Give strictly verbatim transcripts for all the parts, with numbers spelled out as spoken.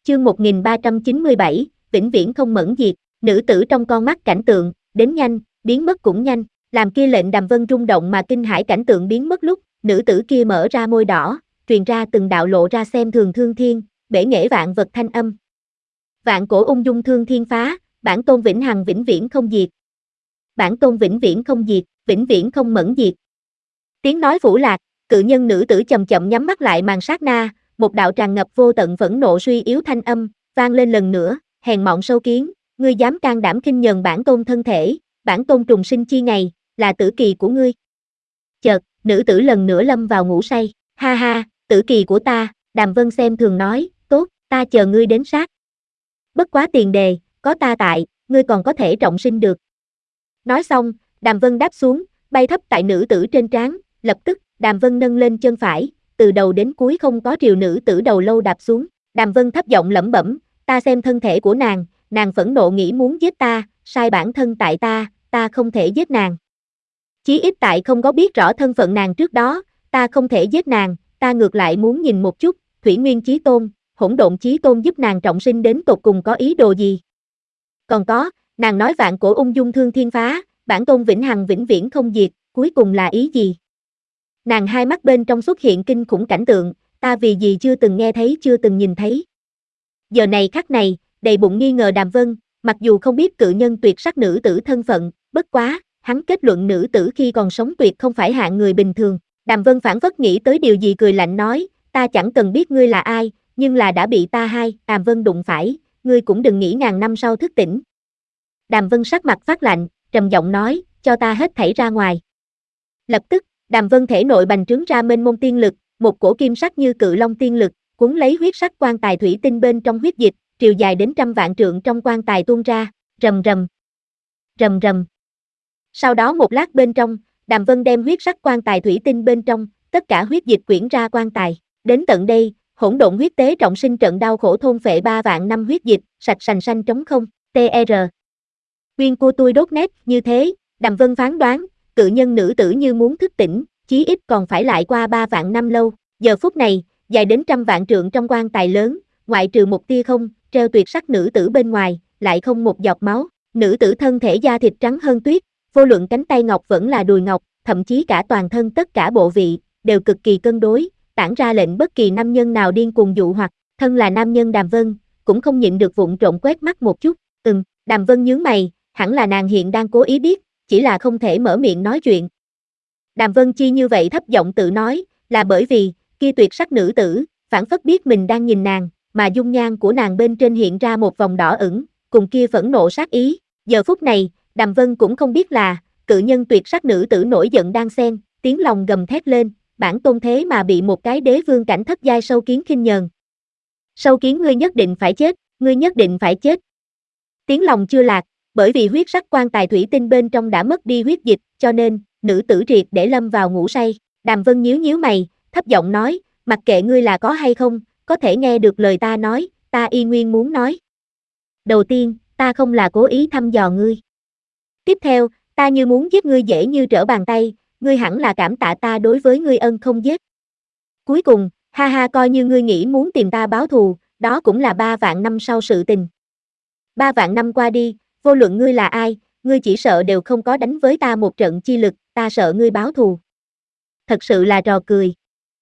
Chương một nghìn ba trăm chín mươi bảy, vĩnh viễn không mẫn diệt. Nữ tử trong con mắt cảnh tượng, đến nhanh, biến mất cũng nhanh. Làm kia lệnh Đàm Vân rung động mà kinh hãi cảnh tượng biến mất lúc, nữ tử kia mở ra môi đỏ, truyền ra từng đạo lộ ra xem thường thương thiên, bể nghệ vạn vật thanh âm. Vạn cổ ung dung thương thiên phá, bản tôn vĩnh hằng vĩnh viễn không diệt. Bản tôn vĩnh viễn không diệt, vĩnh viễn không mẫn diệt. Tiếng nói phủ lạc, cự nhân nữ tử chậm chậm nhắm mắt lại màn sát na, một đạo tràn ngập vô tận phẫn nộ suy yếu thanh âm, vang lên lần nữa, hèn mọn sâu kiến, ngươi dám can đảm khinh nhờn bản tôn thân thể, bản tôn trùng sinh chi ngày, là tử kỳ của ngươi. Chợt, nữ tử lần nữa lâm vào ngủ say, ha ha, tử kỳ của ta, Đàm Vân xem thường nói, tốt, ta chờ ngươi đến sát. Bất quá tiền đề, có ta tại, ngươi còn có thể trọng sinh được. Nói xong, Đàm Vân đáp xuống, bay thấp tại nữ tử trên trán, lập tức, Đàm Vân nâng lên chân phải, từ đầu đến cuối không có triều nữ tử đầu lâu đạp xuống. Đàm Vân thấp giọng lẩm bẩm, ta xem thân thể của nàng, nàng phẫn nộ nghĩ muốn giết ta, sai bản thân tại ta, ta không thể giết nàng. Chí ít tại không có biết rõ thân phận nàng trước đó, ta không thể giết nàng, ta ngược lại muốn nhìn một chút, Thủy Nguyên Chí Tôn, Hỗn Độn Chí Tôn giúp nàng trọng sinh đến tột cùng có ý đồ gì. Còn có, nàng nói vạn cổ ung dung thương thiên phá, bản tôn vĩnh hằng vĩnh viễn không diệt, cuối cùng là ý gì? Nàng hai mắt bên trong xuất hiện kinh khủng cảnh tượng, ta vì gì chưa từng nghe thấy chưa từng nhìn thấy. Giờ này khắc này, đầy bụng nghi ngờ Đàm Vân, mặc dù không biết cự nhân tuyệt sắc nữ tử thân phận, bất quá, hắn kết luận nữ tử khi còn sống tuyệt không phải hạng người bình thường. Đàm Vân phảng phất nghĩ tới điều gì cười lạnh nói, ta chẳng cần biết ngươi là ai, nhưng là đã bị ta hai, Đàm Vân đụng phải, ngươi cũng đừng nghĩ ngàn năm sau thức tỉnh. Đàm Vân sắc mặt phát lạnh, trầm giọng nói, cho ta hết thảy ra ngoài. Lập tức, Đàm Vân thể nội bành trướng ra mênh mông tiên lực, một cổ kim sắc như cự long tiên lực, cuốn lấy huyết sắc quan tài thủy tinh bên trong huyết dịch, triều dài đến trăm vạn trượng trong quan tài tuôn ra, rầm rầm, rầm rầm. Sau đó một lát bên trong, Đàm Vân đem huyết sắc quan tài thủy tinh bên trong, tất cả huyết dịch quyển ra quan tài. Đến tận đây, hỗn độn huyết tế trọng sinh trận đau khổ thôn phệ ba vạn năm huyết dịch, sạch sành xanh trống không, tê rờ. Nguyên của tôi đốt nét, như thế, Đàm Vân phán đoán, cự nhân nữ tử như muốn thức tỉnh, chí ít còn phải lại qua ba vạn năm lâu. Giờ phút này, dài đến trăm vạn trượng trong quan tài lớn, ngoại trừ một tia không, treo tuyệt sắc nữ tử bên ngoài, lại không một giọt máu. Nữ tử thân thể da thịt trắng hơn tuyết, vô luận cánh tay ngọc vẫn là đùi ngọc, thậm chí cả toàn thân tất cả bộ vị, đều cực kỳ cân đối, tản ra lệnh bất kỳ nam nhân nào điên cuồng dụ hoặc. Thân là nam nhân Đàm Vân, cũng không nhịn được vụng trộm quét mắt một chút. Ừm, Đàm Vân nhướng mày, hẳn là nàng hiện đang cố ý biết, chỉ là không thể mở miệng nói chuyện. Đàm Vân Chi như vậy thấp giọng tự nói, là bởi vì, kia tuyệt sắc nữ tử, phảng phất biết mình đang nhìn nàng, mà dung nhan của nàng bên trên hiện ra một vòng đỏ ửng, cùng kia phẫn nộ sát ý. Giờ phút này, Đàm Vân cũng không biết là, cự nhân tuyệt sắc nữ tử nổi giận đang xen, tiếng lòng gầm thét lên, bản tôn thế mà bị một cái đế vương cảnh thất giai sâu kiến khinh nhờn. Sâu kiến ngươi nhất định phải chết, ngươi nhất định phải chết. Tiếng lòng chưa lạc, bởi vì huyết sắc quan tài thủy tinh bên trong đã mất đi huyết dịch, cho nên, nữ tử triệt để lâm vào ngủ say. Đàm Vân nhíu nhíu mày, thấp giọng nói, mặc kệ ngươi là có hay không, có thể nghe được lời ta nói, ta y nguyên muốn nói. Đầu tiên, ta không là cố ý thăm dò ngươi. Tiếp theo, ta như muốn giết ngươi dễ như trở bàn tay, ngươi hẳn là cảm tạ ta đối với ngươi ân không giết. Cuối cùng, ha ha coi như ngươi nghĩ muốn tìm ta báo thù, đó cũng là ba vạn năm sau sự tình. Ba vạn năm qua đi, vô luận ngươi là ai, ngươi chỉ sợ đều không có đánh với ta một trận chi lực, ta sợ ngươi báo thù. Thật sự là trò cười.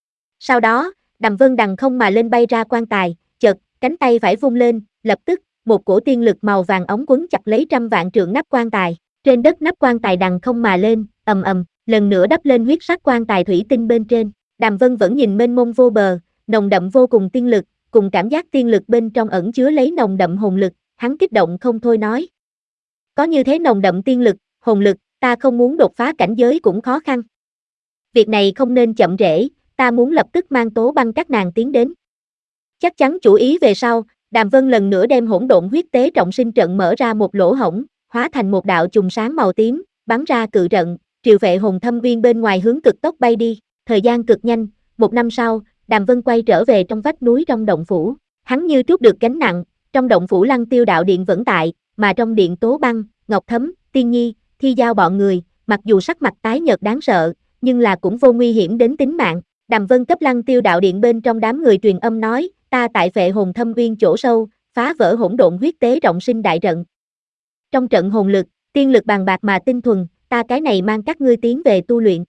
Sau đó, Đàm Vân đằng không mà lên bay ra quan tài, chợt, cánh tay phải vung lên, lập tức, một cổ tiên lực màu vàng ống quấn chặt lấy trăm vạn trượng nắp quan tài. Trên đất nắp quan tài đằng không mà lên, ầm ầm, lần nữa đắp lên huyết sắc quan tài thủy tinh bên trên. Đàm Vân vẫn nhìn mênh mông vô bờ, nồng đậm vô cùng tiên lực, cùng cảm giác tiên lực bên trong ẩn chứa lấy nồng đậm hồn lực, hắn kích động không thôi nói. Có như thế nồng đậm tiên lực, hồn lực, ta không muốn đột phá cảnh giới cũng khó khăn. Việc này không nên chậm trễ, ta muốn lập tức mang Tố Băng các nàng tiến đến. Chắc chắn chủ ý về sau, Đàm Vân lần nữa đem hỗn độn huyết tế trọng sinh trận mở ra một lỗ hổng, hóa thành một đạo chùm sáng màu tím, bắn ra cự trận, triều vệ hồn thâm uyên bên ngoài hướng cực tốc bay đi. Thời gian cực nhanh, một năm sau, Đàm Vân quay trở về trong vách núi trong động phủ. Hắn như trút được gánh nặng, trong động phủ Lăng Tiêu đạo điện vẫn tại, mà trong điện Tố Băng, Ngọc Thấm, Tiên Nhi, Thi Giao bọn người, mặc dù sắc mặt tái nhợt đáng sợ, nhưng là cũng vô nguy hiểm đến tính mạng. Đàm Vân cấp Lăng Tiêu đạo điện bên trong đám người truyền âm nói, ta tại Phệ Hồn Thâm Uyên chỗ sâu, phá vỡ hỗn độn huyết tế trọng sinh đại trận. Trong trận hồn lực, tiên lực bàn bạc mà tinh thuần, ta cái này mang các ngươi tiến về tu luyện.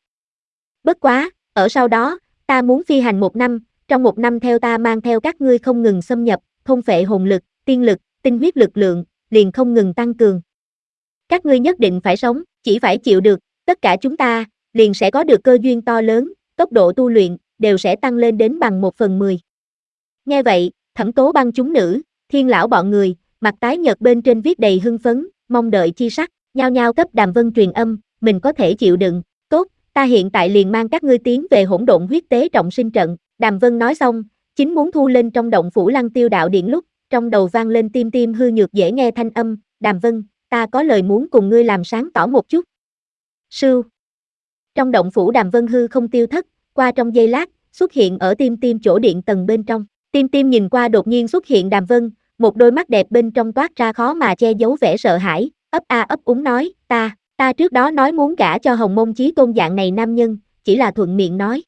Bất quá, ở sau đó, ta muốn phi hành một năm, trong một năm theo ta mang theo các ngươi không ngừng xâm nhập, thôn phệ hồn lực, tiên lực, tinh huyết lực lượng, liền không ngừng tăng cường. Các ngươi nhất định phải sống, chỉ phải chịu được, tất cả chúng ta, liền sẽ có được cơ duyên to lớn, tốc độ tu luyện, đều sẽ tăng lên đến bằng một phần mười. Nghe vậy, Thẩm Tố Băng chúng nữ, Thiên lão bọn người, mặt tái nhợt bên trên viết đầy hưng phấn, mong đợi chi sắc, nhao nhao cấp Đàm Vân truyền âm, mình có thể chịu đựng, tốt, ta hiện tại liền mang các ngươi tiến về hỗn độn huyết tế trọng sinh trận. Đàm Vân nói xong, chính muốn thu lên trong động phủ Lăng Tiêu đạo điện lúc, trong đầu vang lên tim tim hư nhược dễ nghe thanh âm, Đàm Vân, ta có lời muốn cùng ngươi làm sáng tỏ một chút. Sưu. Trong động phủ Đàm Vân hư không tiêu thất, qua trong giây lát, xuất hiện ở tim tim chỗ điện tầng bên trong. Tim tim nhìn qua đột nhiên xuất hiện Đàm Vân, một đôi mắt đẹp bên trong toát ra khó mà che giấu vẻ sợ hãi, ấp a ấp úng nói, ta, ta trước đó nói muốn gả cho Hồng Môn Chí Tôn dạng này nam nhân, chỉ là thuận miệng nói.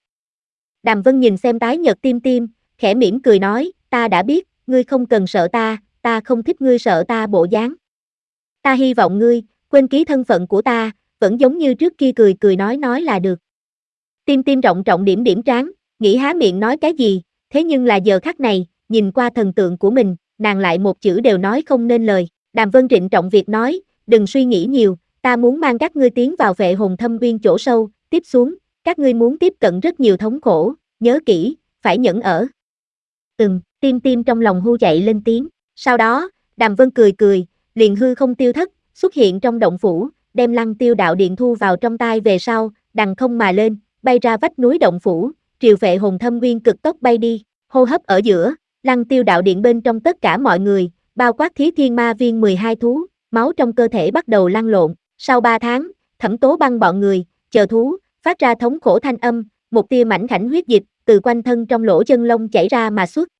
Đàm Vân nhìn xem tái nhợt tim tim, khẽ mỉm cười nói, ta đã biết, ngươi không cần sợ ta, ta không thích ngươi sợ ta bộ dáng. Ta hy vọng ngươi, quên ký thân phận của ta, vẫn giống như trước kia cười cười nói nói là được. Tim tim trọng trọng điểm điểm trán, nghĩ há miệng nói cái gì, thế nhưng là giờ khắc này, nhìn qua thần tượng của mình, nàng lại một chữ đều nói không nên lời. Đàm Vân trịnh trọng việc nói, đừng suy nghĩ nhiều, ta muốn mang các ngươi tiến vào Phệ Hồn Thâm Uyên chỗ sâu, tiếp xuống, các ngươi muốn tiếp cận rất nhiều thống khổ, nhớ kỹ, phải nhẫn ở. Ừm, tim tim trong lòng hu chạy lên tiếng, sau đó, Đàm Vân cười cười, liền hư không tiêu thất, xuất hiện trong động phủ, đem Lăng Tiêu đạo điện thu vào trong tay về sau, đằng không mà lên, bay ra vách núi động phủ, triều Phệ Hồn Thâm Uyên cực tốc bay đi, hô hấp ở giữa, Lăng Tiêu đạo điện bên trong tất cả mọi người, bao quát Thí Thiên Ma Viên mười hai thú, máu trong cơ thể bắt đầu lăn lộn, sau ba tháng, Thẩm Tố Băng bọn người, chờ thú, phát ra thống khổ thanh âm, một tia mảnh khảnh huyết dịch, từ quanh thân trong lỗ chân lông chảy ra mà xuất,